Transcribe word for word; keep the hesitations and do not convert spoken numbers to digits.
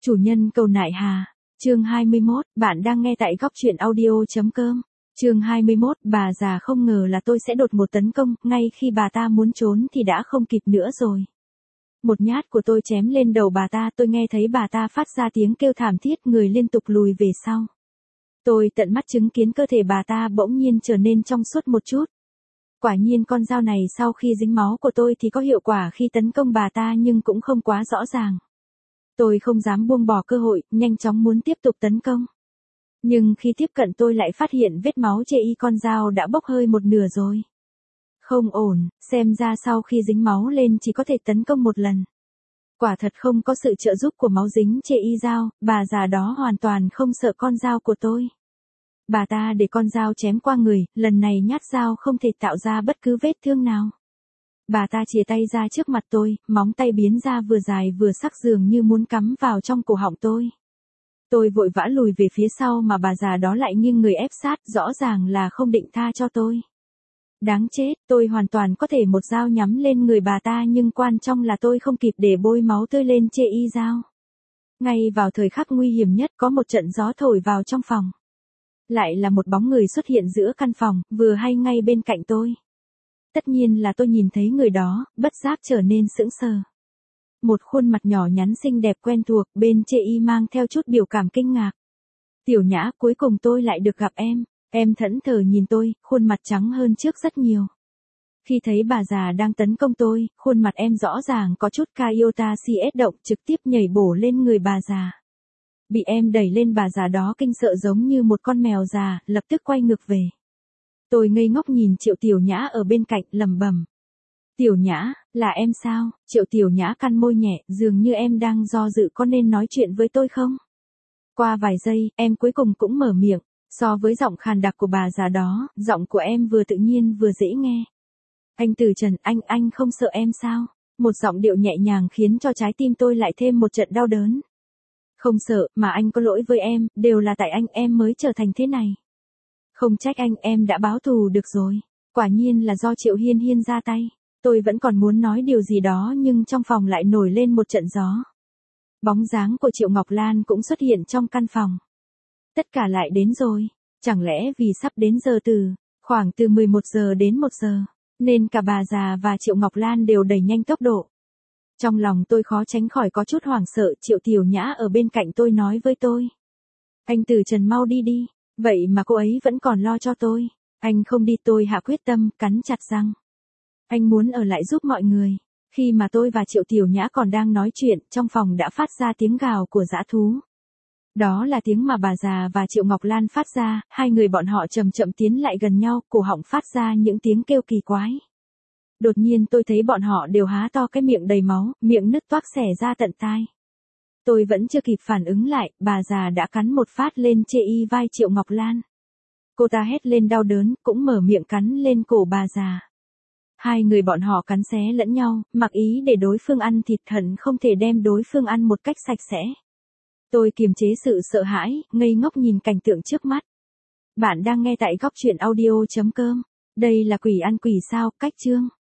Chủ nhân cầu nại hà. Chương hai mươi mốt, bạn đang nghe tại góc truyện audio.com. Chương hai mươi mốt, bà già không ngờ là tôi sẽ đột một tấn công, ngay khi bà ta muốn trốn thì đã không kịp nữa rồi. Một nhát của tôi chém lên đầu bà ta, tôi nghe thấy bà ta phát ra tiếng kêu thảm thiết, người liên tục lùi về sau. Tôi tận mắt chứng kiến cơ thể bà ta bỗng nhiên trở nên trong suốt một chút. Quả nhiên con dao này sau khi dính máu của tôi thì có hiệu quả khi tấn công bà ta nhưng cũng không quá rõ ràng. Tôi không dám buông bỏ cơ hội, nhanh chóng muốn tiếp tục tấn công. Nhưng khi tiếp cận tôi lại phát hiện vết máu chê y con dao đã bốc hơi một nửa rồi. Không ổn, xem ra sau khi dính máu lên chỉ có thể tấn công một lần. Quả thật không có sự trợ giúp của máu dính chê y dao, bà già đó hoàn toàn không sợ con dao của tôi. Bà ta để con dao chém qua người, lần này nhát dao không thể tạo ra bất cứ vết thương nào. Bà ta chìa tay ra trước mặt tôi, móng tay biến ra vừa dài vừa sắc dường như muốn cắm vào trong cổ họng tôi. Tôi vội vã lùi về phía sau mà bà già đó lại nghiêng người ép sát, rõ ràng là không định tha cho tôi. Đáng chết, tôi hoàn toàn có thể một dao nhắm lên người bà ta nhưng quan trọng là tôi không kịp để bôi máu tươi lên chê y dao. Ngay vào thời khắc nguy hiểm nhất có một trận gió thổi vào trong phòng. Lại là một bóng người xuất hiện giữa căn phòng, vừa hay ngay bên cạnh tôi. Tất nhiên là tôi nhìn thấy người đó, bất giác trở nên sững sờ. Một khuôn mặt nhỏ nhắn xinh đẹp quen thuộc, bên chê y mang theo chút biểu cảm kinh ngạc. Tiểu Nhã, cuối cùng tôi lại được gặp em. Em thẫn thờ nhìn tôi, khuôn mặt trắng hơn trước rất nhiều. Khi thấy bà già đang tấn công tôi, khuôn mặt em rõ ràng có chút Kaiota xê ét động, trực tiếp nhảy bổ lên người bà già. Bị em đẩy lên, bà già đó kinh sợ giống như một con mèo già, lập tức quay ngược về. Tôi ngây ngốc nhìn Triệu Tiểu Nhã ở bên cạnh, lẩm bẩm. Tiểu Nhã, là em sao? Triệu Tiểu Nhã cắn môi nhẹ, dường như em đang do dự có nên nói chuyện với tôi không? Qua vài giây, em cuối cùng cũng mở miệng. So với giọng khàn đặc của bà già đó, giọng của em vừa tự nhiên vừa dễ nghe. Anh Từ Trần, anh, anh không sợ em sao? Một giọng điệu nhẹ nhàng khiến cho trái tim tôi lại thêm một trận đau đớn. Không sợ, mà anh có lỗi với em, đều là tại anh em mới trở thành thế này. Không trách anh, em đã báo thù được rồi. Quả nhiên là do Triệu Hiên Hiên ra tay. Tôi vẫn còn muốn nói điều gì đó nhưng trong phòng lại nổi lên một trận gió. Bóng dáng của Triệu Ngọc Lan cũng xuất hiện trong căn phòng. Tất cả lại đến rồi. Chẳng lẽ vì sắp đến giờ từ, khoảng từ mười một giờ đến một giờ, nên cả bà già và Triệu Ngọc Lan đều đẩy nhanh tốc độ. Trong lòng tôi khó tránh khỏi có chút hoảng sợ. Triệu Tiểu Nhã ở bên cạnh tôi nói với tôi. Anh Từ Trần mau đi đi. Vậy mà cô ấy vẫn còn lo cho tôi. Anh không đi, tôi hạ quyết tâm, cắn chặt răng. Anh muốn ở lại giúp mọi người. Khi mà tôi và Triệu Tiểu Nhã còn đang nói chuyện, trong phòng đã phát ra tiếng gào của dã thú. Đó là tiếng mà bà già và Triệu Ngọc Lan phát ra, hai người bọn họ chậm chậm tiến lại gần nhau, cổ họng phát ra những tiếng kêu kỳ quái. Đột nhiên tôi thấy bọn họ đều há to cái miệng đầy máu, miệng nứt toác xẻ ra tận tai. Tôi vẫn chưa kịp phản ứng lại, bà già đã cắn một phát lên chê y vai Triệu Ngọc Lan. Cô ta hét lên đau đớn, cũng mở miệng cắn lên cổ bà già. Hai người bọn họ cắn xé lẫn nhau, mặc ý để đối phương ăn thịt, hận không thể đem đối phương ăn một cách sạch sẽ. Tôi kiềm chế sự sợ hãi, ngây ngốc nhìn cảnh tượng trước mắt. Bạn đang nghe tại góc truyện audio.com. Đây là Quỷ ăn quỷ sao, cách chương.